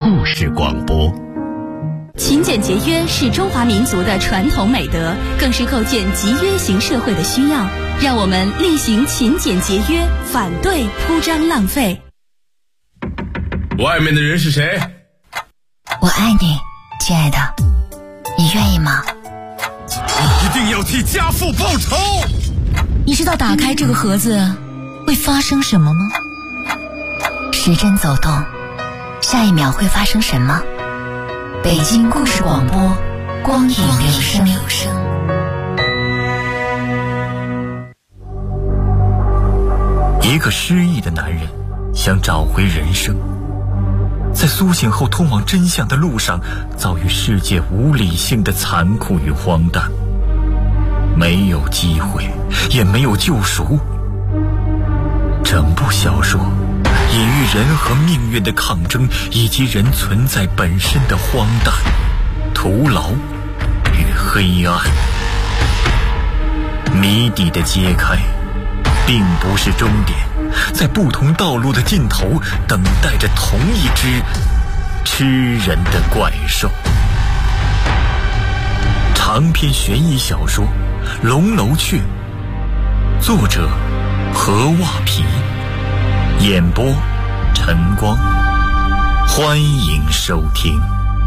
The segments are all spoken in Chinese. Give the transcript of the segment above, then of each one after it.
故事广播。 勤俭节约是中华民族的传统美德，更是构建集约型社会的需要。让我们力行勤俭节约，反对铺张浪费。 外面的人是谁？ 我爱你，亲爱的，你愿意吗？ 一定要替家父报仇！ 你知道打开这个盒子会发生什么吗？时针走动，下一秒会发生什么？北京故事广播，光影留声。 一个失忆的男人想找回人生，在苏醒后通往真相的路上，遭遇世界无理性的残酷与荒诞，没有机会，也没有救赎。整部小说隐喻人和命运的抗争，以及人存在本身的荒诞、徒劳与黑暗。谜底的揭开并不是终点，在不同道路的尽头，等待着同一只吃人的怪兽。长篇悬疑小说《龙楼雀》，作者何袜皮，演播晨光。欢迎收听。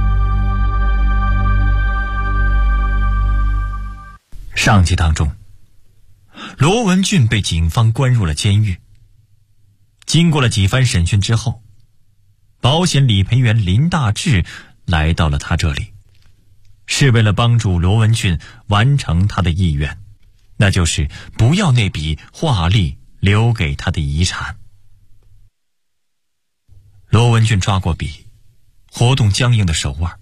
上集当中，罗文俊被警方关入了监狱。经过了几番审讯之后，保险理赔员林大志来到了他这里，是为了帮助罗文俊完成他的意愿，那就是不要那笔华丽留给他的遗产。罗文俊抓过笔，活动僵硬的手腕。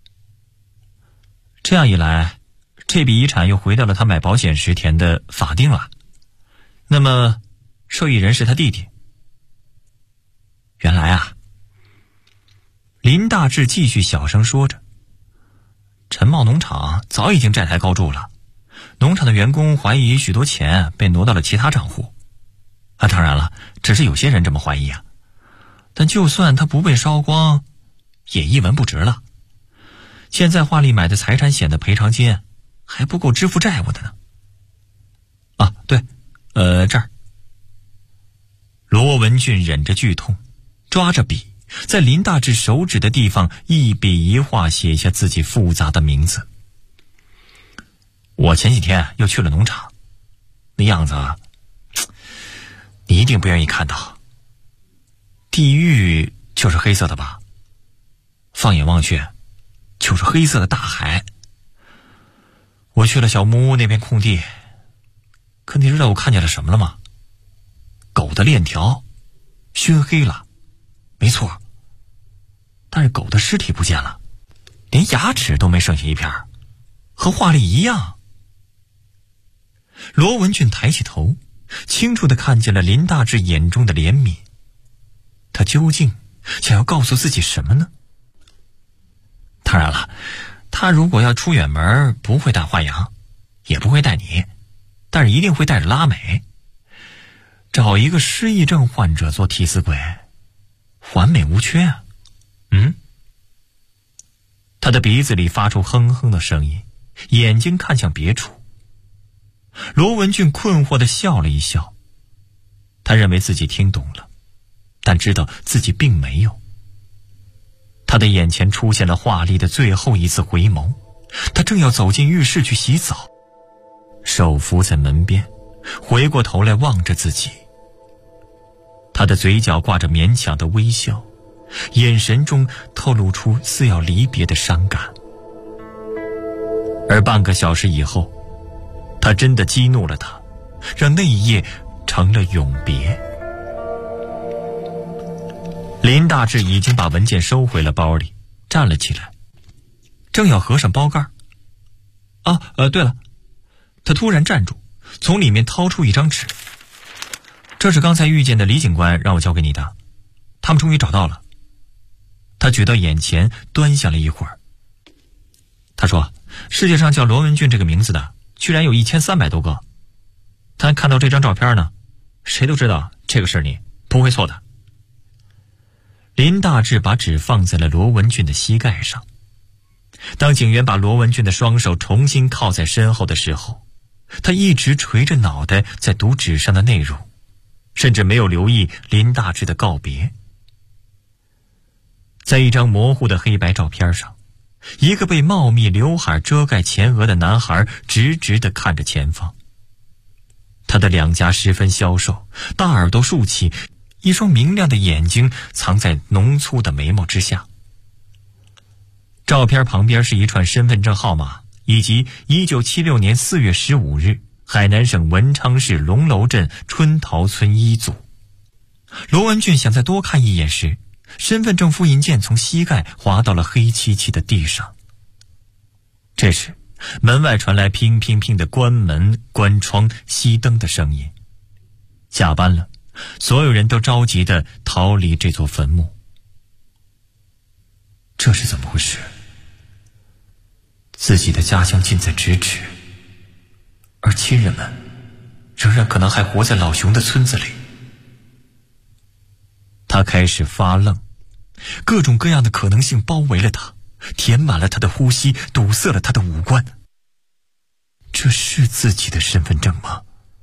这样一来，这笔遗产又回到了他买保险时填的法定了。那么受益人是他弟弟。原来啊，林大志继续小声说着，陈茂农场早已经债台高筑了，农场的员工怀疑许多钱被挪到了其他账户。当然了，只是有些人这么怀疑啊。但就算他不被烧光，也一文不值了。现在华丽买的财产险的赔偿金还不够支付债务的呢。对，这儿。罗文俊忍着剧痛，抓着笔，在林大志手指的地方一笔一画写下自己复杂的名字。我前几天又去了农场，那样子你一定不愿意看到。地狱就是黑色的吧？放眼望去，就是黑色的大海。我去了小木屋那片空地，可你知道我看见了什么了吗？狗的链条熏黑了，没错，但是狗的尸体不见了，连牙齿都没剩下一片，和画里一样。罗文俊抬起头，清楚地看见了林大志眼中的怜悯。他究竟想要告诉自己什么呢？当然了，他如果要出远门，不会带花阳，也不会带你，但是一定会带着拉美。找一个失忆症患者做替死鬼，完美无缺啊。他的鼻子里发出哼哼的声音，眼睛看向别处。罗文俊困惑地笑了一笑，他认为自己听懂了，但知道自己并没有。他的眼前出现了华丽的最后一次回眸，他正要走进浴室去洗澡，手扶在门边，回过头来望着自己。他的嘴角挂着勉强的微笑，眼神中透露出似要离别的伤感。而半个小时以后，他真的激怒了他，让那一夜成了永别。林大志已经把文件收回了包里，站了起来，正要合上包盖。对了，他突然站住，从里面掏出一张纸。这是刚才遇见的李警官让我交给你的，他们终于找到了。他举到眼前，端详了一会儿。他说，世界上叫罗文俊这个名字的居然有1300多个。他看到这张照片呢，谁都知道这个是你，不会错的。 林大志把纸放在了罗文俊的膝盖上。当警员把罗文俊的双手重新靠在身后的时候，他一直垂着脑袋在读纸上的内容，甚至没有留意林大志的告别。在一张模糊的黑白照片上，一个被茂密刘海遮盖前额的男孩直直地看着前方。他的两颊十分消瘦，大耳朵竖起，一双明亮的眼睛藏在浓粗的眉毛之下。照片旁边是一串身份证号码，以及1976年4月15日海南省文昌市龙楼镇春桃村1组。罗文俊想再多看一眼时，身份证复印件从膝盖滑到了黑漆漆的地上。这时门外传来乒乒乒的关门、关窗、熄灯的声音。下班了，所有人都着急地逃离这座坟墓。这是怎么回事？自己的家乡近在咫尺，而亲人们仍然可能还活在老熊的村子里。他开始发愣，各种各样的可能性包围了他，填满了他的呼吸，堵塞了他的五官。这是自己的身份证吗？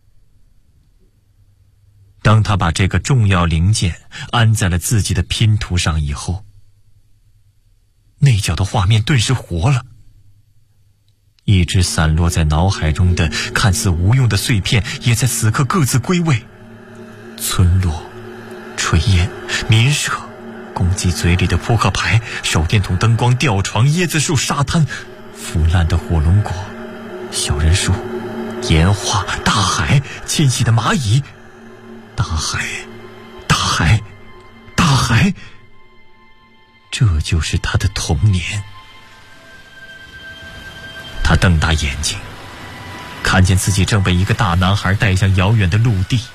当他把这个重要零件安在了自己的拼图上以后，内角的画面顿时活了。一直散落在脑海中的看似无用的碎片也在此刻各自归位。村落、炊烟、民舍、公鸡嘴里的扑克牌、手电筒灯光、吊床、椰子树、沙滩、腐烂的火龙果、小人树、岩画、大海、迁徙的蚂蚁。大海，大海，大海，这就是他的童年。他瞪大眼睛，看见自己正被一个大男孩带向遥远的陆地。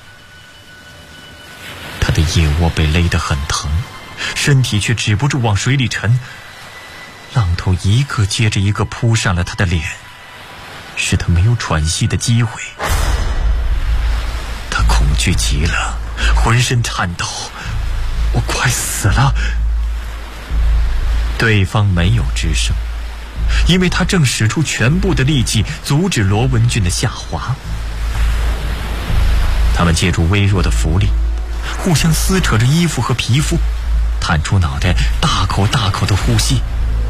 他的腋窝被勒得很疼，身体却止不住往水里沉。浪头一个接着一个扑上了他的脸，使他没有喘息的机会。他恐惧极了，浑身颤抖，我快死了。对方没有吱声，因为他正使出全部的力气阻止罗文俊的下滑。他们借助微弱的浮力，互相撕扯着衣服和皮肤，探出脑袋，大口大口的呼吸。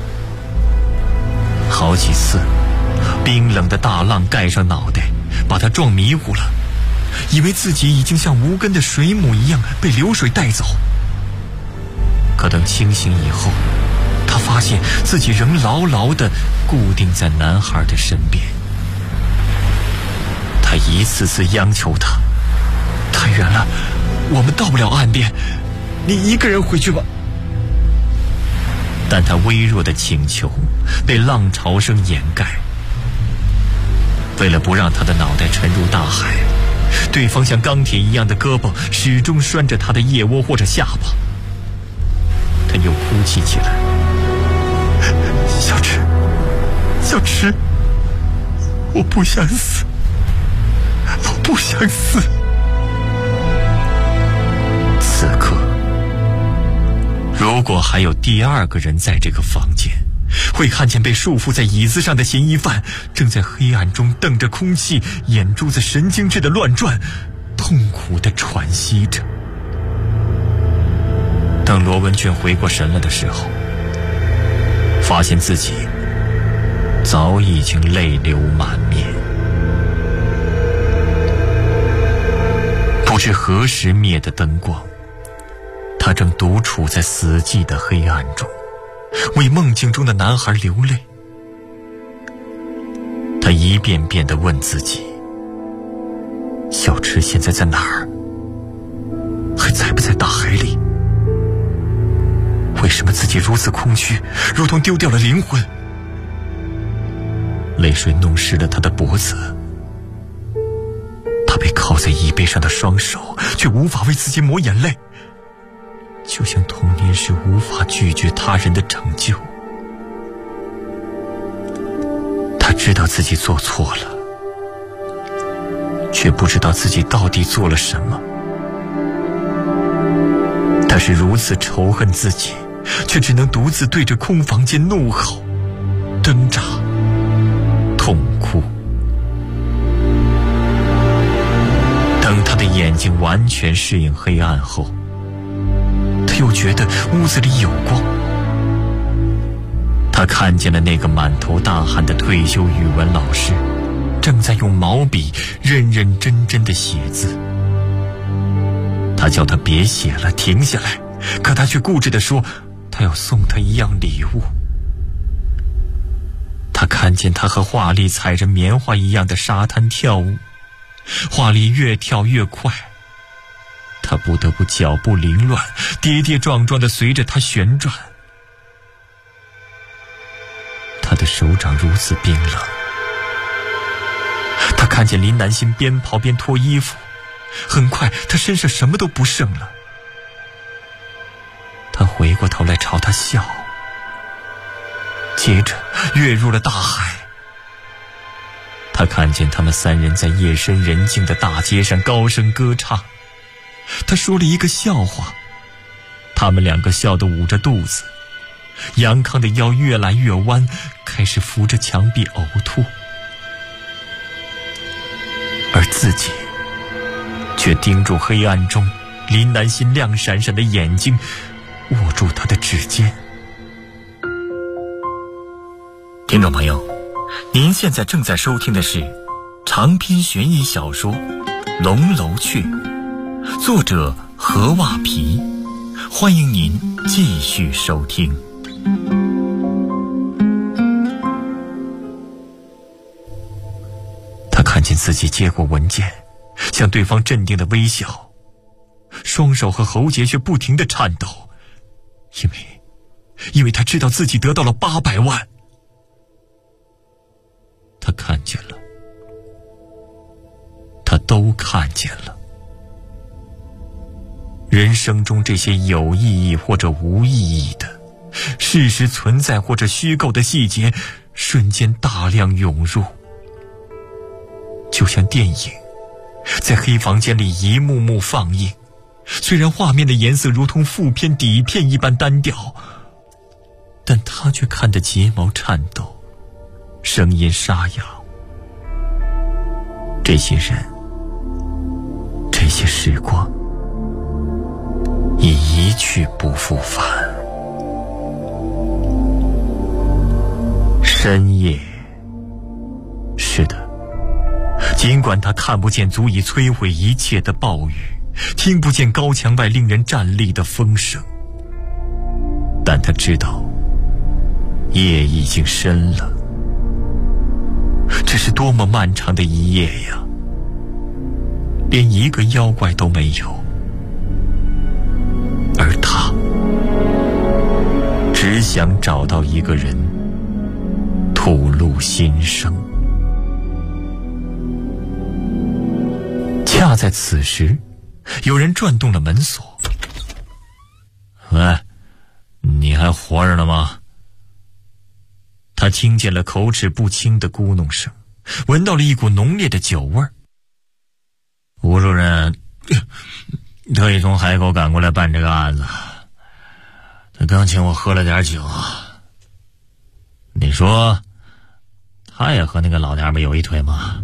好几次，冰冷的大浪盖上脑袋，把他撞迷糊了，以为自己已经像无根的水母一样被流水带走。可等清醒以后，他发现自己仍牢牢地固定在男孩的身边。他一次次央求他，太远了，我们到不了岸边，你一个人回去吧。但他微弱的请求被浪潮声掩盖。为了不让他的脑袋沉入大海，对方像钢铁一样的胳膊始终拴着他的腋窝或者下巴。他又哭泣起来，小池，小池，我不想死，我不想死。此刻，如果还有第二个人在这个房间，会看见被束缚在椅子上的嫌疑犯正在黑暗中瞪着空气，眼珠子神经质的乱转，痛苦的喘息着。等罗文俊回过神来的时候，发现自己早已经泪流满面。不知何时灭的灯光，他正独处在死寂的黑暗中，为梦境中的男孩流泪。他一遍遍地问自己，小池现在在哪儿？还在不在大海里？为什么自己如此空虚，如同丢掉了灵魂？泪水弄湿了他的脖子，他被靠在椅背上的双手却无法为自己抹眼泪，就像童年时无法拒绝他人的拯救。他知道自己做错了，却不知道自己到底做了什么。但他是如此仇恨自己，却只能独自对着空房间怒吼、挣扎、痛哭。等他的眼睛完全适应黑暗后，他又觉得屋子里有光。他看见了那个满头大汗的退休语文老师，正在用毛笔认认真真地写字。他叫他别写了，停下来，可他却固执地说他要送他一样礼物。他看见他和华丽踩着棉花一样的沙滩跳舞，华丽越跳越快，他不得不脚步凌乱，跌跌撞撞地随着他旋转。他的手掌如此冰冷。他看见林南星边跑边脱衣服，很快他身上什么都不剩了。他回过头来朝他笑，接着跃入了大海。他看见他们三人在夜深人静的大街上高声歌唱。他说了一个笑话，他们两个笑得捂着肚子，杨康的腰越来越弯，开始扶着墙壁呕吐，而自己却盯住黑暗中林南星亮闪闪的眼睛，握住他的指尖。听众朋友，您现在正在收听的是长篇悬疑小说《龙楼雀》，作者何瓦皮，欢迎您继续收听。他看见自己接过文件，向对方镇定的微笑，双手和喉结却不停地颤抖，因为他知道自己得到了800万。他看见了，他都看见了。人生中这些有意义或者无意义的事实存在或者虚构的细节，瞬间大量涌入，就像电影在黑房间里一幕幕放映。虽然画面的颜色如同副片底片一般单调，但他却看得睫毛颤抖，声音沙哑。这些人，这些时光已一去不复返。深夜，是的，尽管他看不见足以摧毁一切的暴雨，听不见高墙外令人战栗的风声，但他知道夜已经深了。这是多么漫长的一夜呀，连一个妖怪都没有，而他只想找到一个人吐露心声。恰在此时，有人转动了门锁。喂，你还活着呢吗？他听见了口齿不清的咕哝声，闻到了一股浓烈的酒味儿。吴主任特意从海口赶过来办这个案子，他刚请我喝了点酒。你说他也和那个老娘们有一腿吗？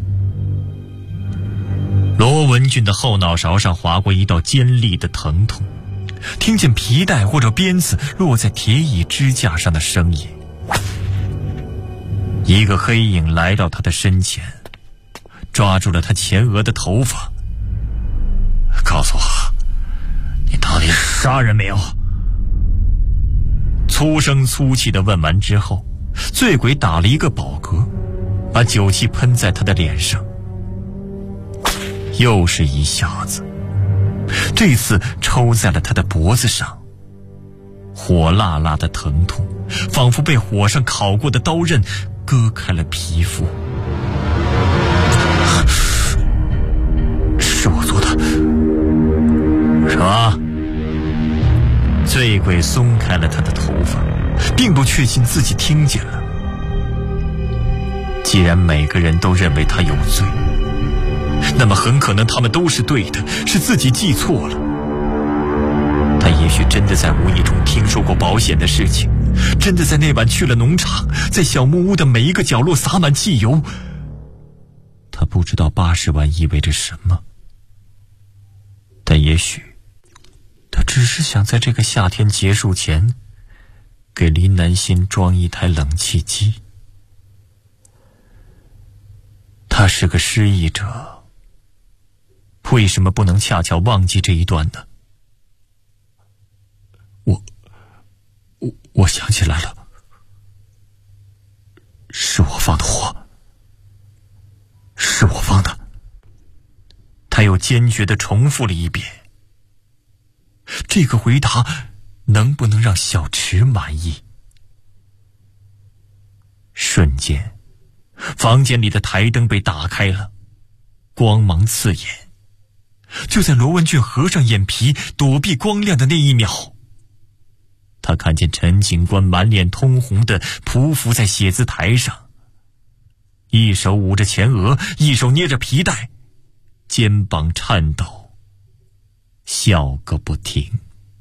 罗文俊的后脑勺上划过一道尖利的疼痛，听见皮带或者鞭子落在铁椅支架上的声音。一个黑影来到他的身前，抓住了他前额的头发。告诉我，你到底杀人没有？粗声粗气地问完之后，醉鬼打了一个饱嗝，把酒气喷在他的脸上。又是一下子，这次抽在了他的脖子上，火辣辣的疼痛仿佛被火上烤过的刀刃割开了皮肤。是我做的。什么？醉鬼松开了他的头发，并不确信自己听见了。既然每个人都认为他有罪，那么很可能他们都是对的，是自己记错了。他也许真的在无意中听说过保险的事情，真的在那晚去了农场，在小木屋的每一个角落洒满汽油。他不知道80万意味着什么，但也许他只是想在这个夏天结束前给林南心装一台冷气机。他是个失忆者，为什么不能恰巧忘记这一段呢？我想起来了，是我放的火，是我放的。他又坚决地重复了一遍。这个回答能不能让小池满意？瞬间，房间里的台灯被打开了，光芒刺眼。就在罗文俊合上眼皮躲避光亮的那一秒，他看见陈警官满脸通红地匍匐在写字台上，一手捂着前额，一手捏着皮带，肩膀颤抖，笑个不停。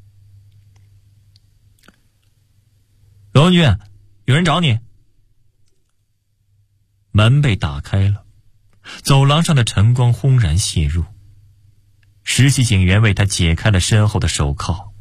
罗文俊，有人找你。门被打开了，走廊上的晨光轰然泻入。实习警员为他解开了身后的手铐，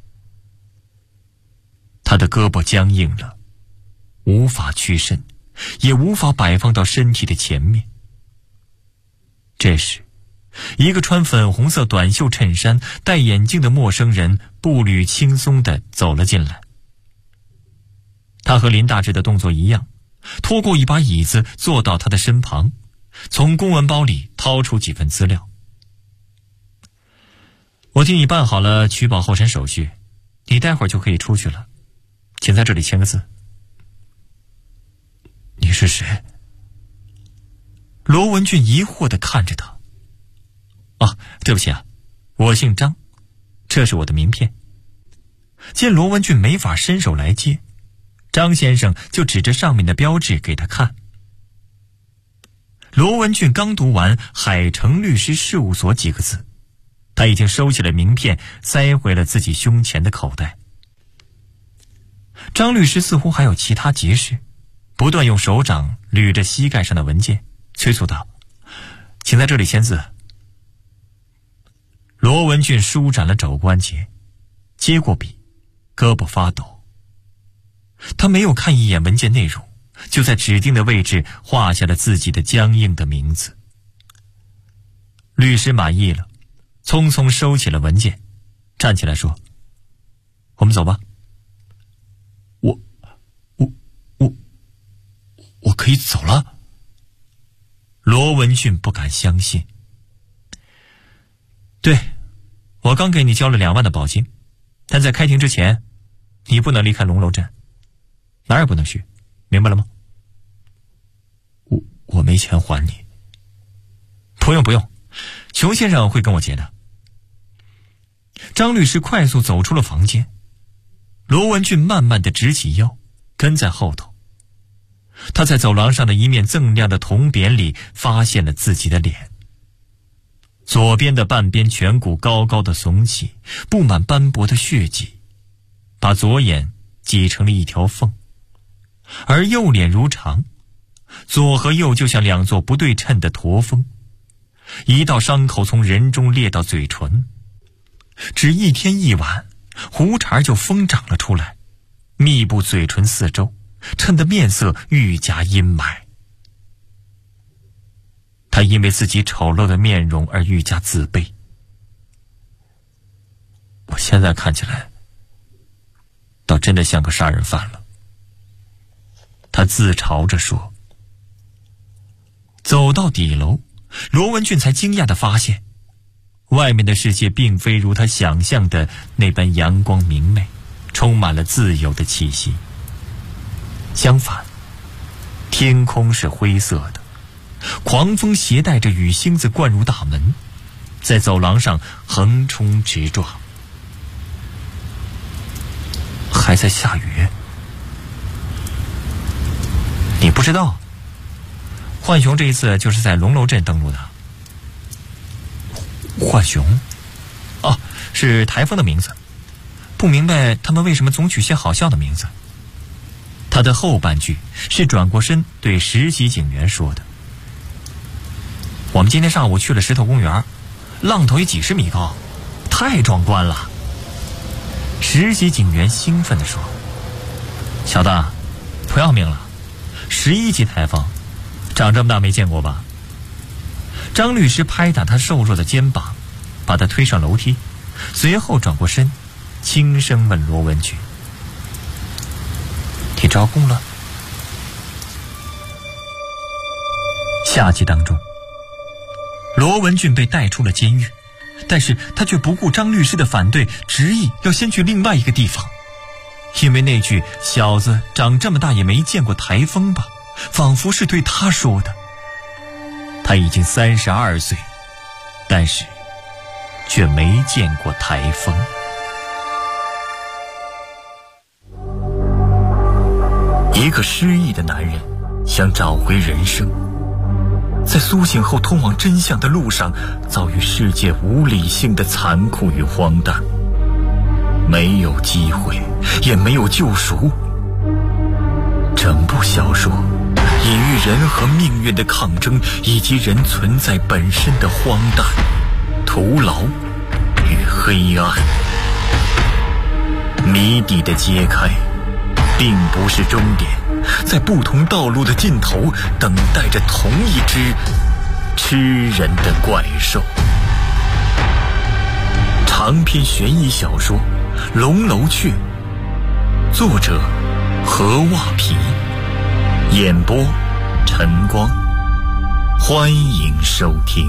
他的胳膊僵硬了，无法屈伸，也无法摆放到身体的前面。这时，一个穿粉红色短袖衬衫、戴眼镜的陌生人步履轻松地走了进来。他和林大志的动作一样，拖过一把椅子坐到他的身旁，从公文包里掏出几份资料。我替你办好了取保候审手续，你待会儿就可以出去了，请在这里签个字。你是谁？罗文俊疑惑地看着他。对不起啊，我姓张，这是我的名片。见罗文俊没法伸手来接，张先生就指着上面的标志给他看。罗文俊刚读完海城律师事务所几个字，他已经收起了名片，塞回了自己胸前的口袋。张律师似乎还有其他急事，不断用手掌捋着膝盖上的文件，催促道：请在这里签字。罗文俊舒展了肘关节，接过笔，胳膊发抖。他没有看一眼文件内容，就在指定的位置画下了自己的僵硬的名字。律师满意了，匆匆收起了文件，站起来说：我们走吧。我可以走了？罗文俊不敢相信。对，我刚给你交了2万的保金，但在开庭之前，你不能离开龙楼镇，哪儿也不能去，明白了吗？我没钱还你。不用，熊先生会跟我结的。张律师快速走出了房间，罗文俊慢慢地直起腰，跟在后头。他在走廊上的一面锃亮的铜匾里发现了自己的脸，左边的半边颧骨高高的耸起，布满斑驳的血迹，把左眼挤成了一条缝，而右脸如常，左和右就像2座不对称的驼峰，一道伤口从人中裂到嘴唇，只一天一晚，胡茬就疯长了出来，密布嘴唇四周，衬得面色愈加阴霾。他因为自己丑陋的面容而愈加自卑。我现在看起来倒真的像个杀人犯了，他自嘲着说。走到底楼，罗文俊才惊讶地发现，外面的世界并非如他想象的那般阳光明媚，充满了自由的气息。相反，天空是灰色的，狂风携带着雨星子灌入大门，在走廊上横冲直撞。还在下雨？你不知道，浣熊这一次就是在龙楼镇登陆的。浣熊？是台风的名字。 不明白他们为什么总取些好笑的名字。他的后半句是转过身对实习警员说的：“我们今天上午去了石头公园，浪头有几十米高，太壮观了。”实习警员兴奋地说：“小子，不要命了，11级台风，长这么大没见过吧？”张律师拍打他瘦弱的肩膀，把他推上楼梯，随后转过身，轻声问罗文俊：“你招供了？”下集当中，罗文俊被带出了监狱，但是他却不顾张律师的反对，执意要先去另外一个地方。因为那句“小子长这么大也没见过台风吧”，仿佛是对他说的。他已经32岁，但是却没见过台风。一个失忆的男人想找回人生，在苏醒后通往真相的路上，遭遇世界无理性的残酷与荒诞，没有机会，也没有救赎。整部小说隐喻人和命运的抗争，以及人存在本身的荒诞、徒劳与黑暗。谜底的揭开并不是终点，在不同道路的尽头，等待着同一只吃人的怪兽。长篇悬疑小说《龙楼雀》，作者何袜皮，演播晨光。欢迎收听。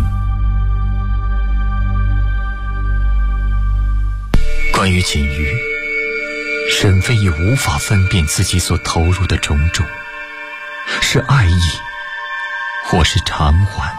关于锦瑜，沈飞也无法分辨自己所投入的种种，是爱意或是偿还。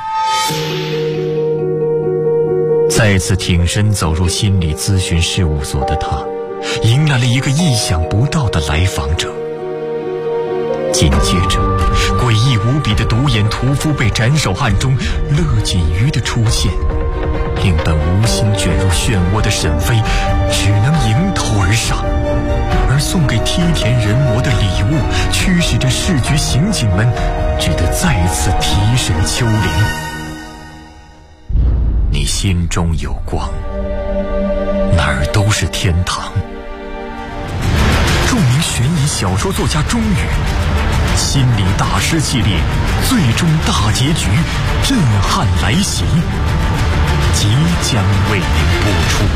再次挺身走入心理咨询事务所的他，迎来了一个意想不到的来访者。紧接着，诡异无比的独眼屠夫被斩首案中乐锦瑜的出现，令本无心卷入漩涡的沈飞只能迎头而上，而送给梯田人魔的礼物驱使着市局刑警们只得再次提审秋玲。你心中有光，哪儿都是天堂。著名悬疑小说作家钟宇心理大师系列最终大结局震撼来袭，即将为您播出。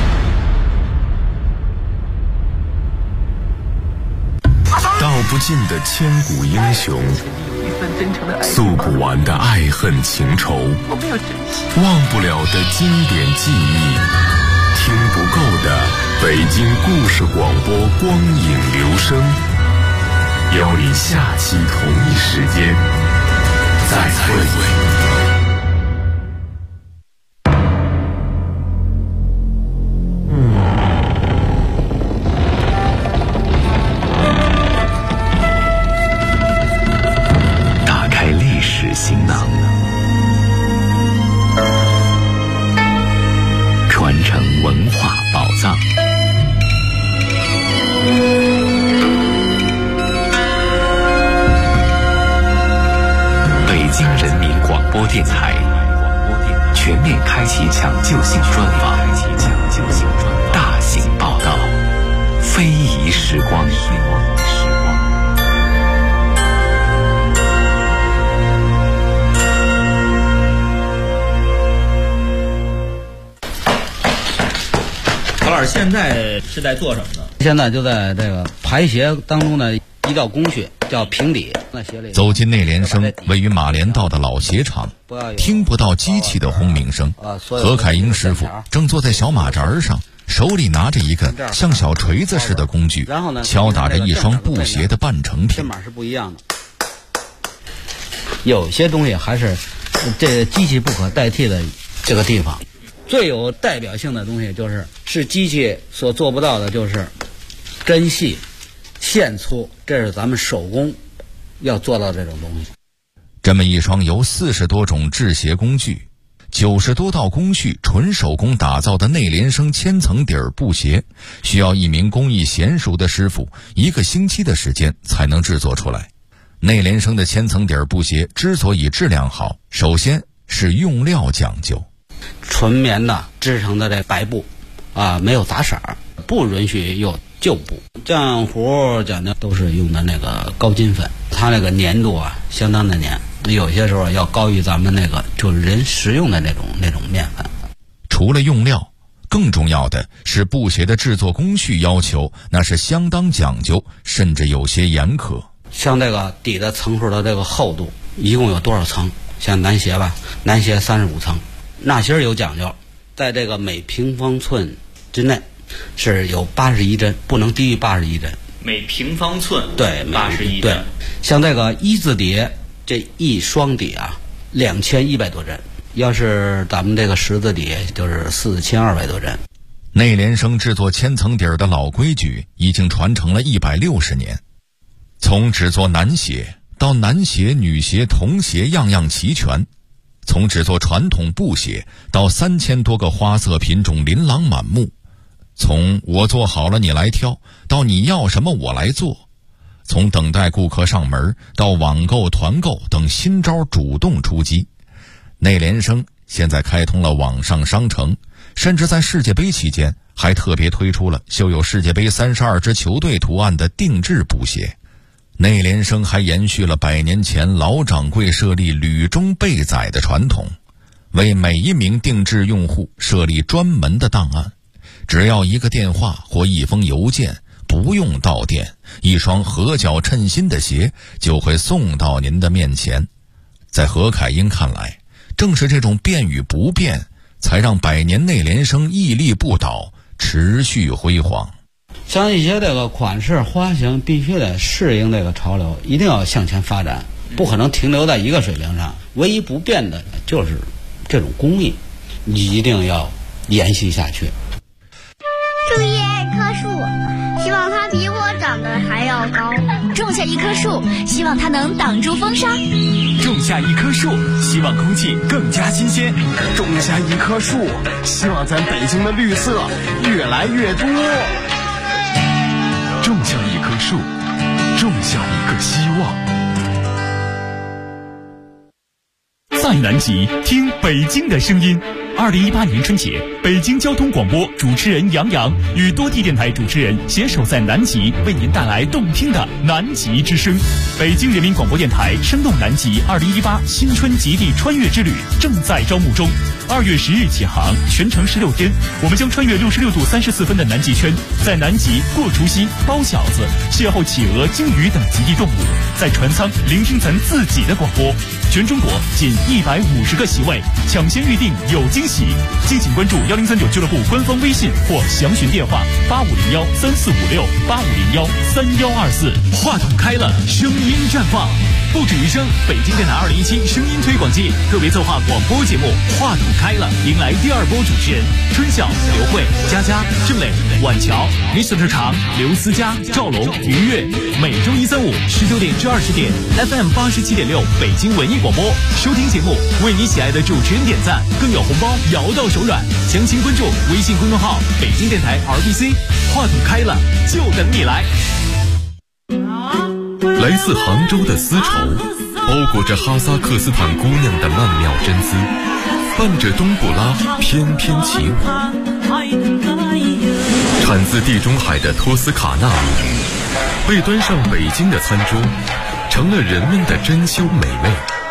道不尽的千古英雄，诉不完的爱恨情仇，忘不了的经典记忆，听不够的北京故事广播光影留声，邀你下期同一时间再会。 行囊，传承文化宝藏。北京人民广播电台全面开启抢救性专访，大型报道，非遗时光。 何老师现在是在做什么呢？ 现在就在这个排协当中的一道工序叫平底。 走进内联升位于马连道的老鞋厂，听不到机器的轰鸣声。何凯英师傅正坐在小马扎上，手里拿着一个像小锤子似的工具，敲打着一双布鞋的半成品。 这码是不一样的，有些东西还是这机器不可代替的这个地方。最有代表性的东西是机器所做不到的，就是针细、线粗，这是咱们手工要做到这种东西。 这么一双由40多种制鞋工具， 90多道工序纯手工打造的内联升千层底儿布鞋，需要一名工艺娴熟的师傅1个星期的时间才能制作出来。内联升的千层底儿布鞋之所以质量好，首先是用料讲究。 纯棉的织成的这白布没有杂色，不允许有旧布。浆糊讲究都是用的那个高筋粉，它那个粘度相当的粘，有些时候要高于咱们那个就是人食用的那种面粉。 除了用料，更重要的是布鞋的制作工序要求，那是相当讲究，甚至有些严苛。 像这个底的层数的这个厚度一共有多少层？像男鞋吧，男鞋35层。纳鞋有讲究，在这个每平方寸之内是有81针，不能低于81针。 每平方寸对 81针。 对，像这个一字底，这一双底2100多针，要是咱们这个十字底就是4200多针。 内联升制作千层底儿的老规矩已经传承了160年，从制作男鞋到男鞋、女鞋、童鞋样样齐全，从制作传统布鞋到3000多个花色品种琳琅满目，从我做好了你来挑到你要什么我来做，从等待顾客上门到网购团购等新招主动出击。内联升现在开通了网上商城，甚至在世界杯期间还特别推出了绣有世界杯32支球队图案的定制布鞋。内联升还延续了100年前老掌柜设立履中备载的传统，为每一名定制用户设立专门的档案，只要1个电话或1封邮件，不用到店，一双合脚称心的鞋就会送到您的面前。在何凯英看来，正是这种变与不变，才让100年内联升屹立不倒，持续辉煌。 像一些这个款式花型必须得适应这个潮流，一定要向前发展，不可能停留在一个水平上。唯一不变的就是这种工艺，你一定要延续下去。 种一棵树，希望它比我长得还要高。 种下一棵树，希望它能挡住风沙。 种下一棵树，希望空气更加新鲜。 种下一棵树，希望咱北京的绿色越来越多。 种下一棵树，种下一个希望。 在南极听北京的声音。2018年春节，北京交通广播主持人杨洋与多地电台主持人携手在南极，为您带来动听的南极之声。北京人民广播电台声动南极2018新春极地穿越之旅正在招募中，2月10日起航，全程16天，我们将穿越66度34分的南极圈，在南极过除夕、包饺子，邂逅企鹅、鲸鱼等极地动物，在船舱聆听咱自己的广播。全中国仅150个席位，抢先预定有惊喜。敬请关注1039俱乐部官方微信或详询电话8501-3456、8501-3124。 话筒开了，声音绽放。不止于声，北京电台2017声音推广季特别策划广播节目《话筒开了》，迎来第2波主持人春晓、刘慧、佳佳、郑磊、婉乔、Mr. 常、刘思佳、赵龙、于越。每周1、3、5 19点至20点 ，FM 87.6北京文艺广播。收听节目，为你喜爱的主持人点赞，更有红包摇到手软。详情关注微信公众号“北京电台 RBC”。话筒开了，就等你来。 来自杭州的丝绸，包裹着哈萨克斯坦姑娘的曼妙真姿，伴着冬不拉翩翩起舞。产自地中海的托斯卡纳米，被端上北京的餐桌，成了人们的珍馐美味。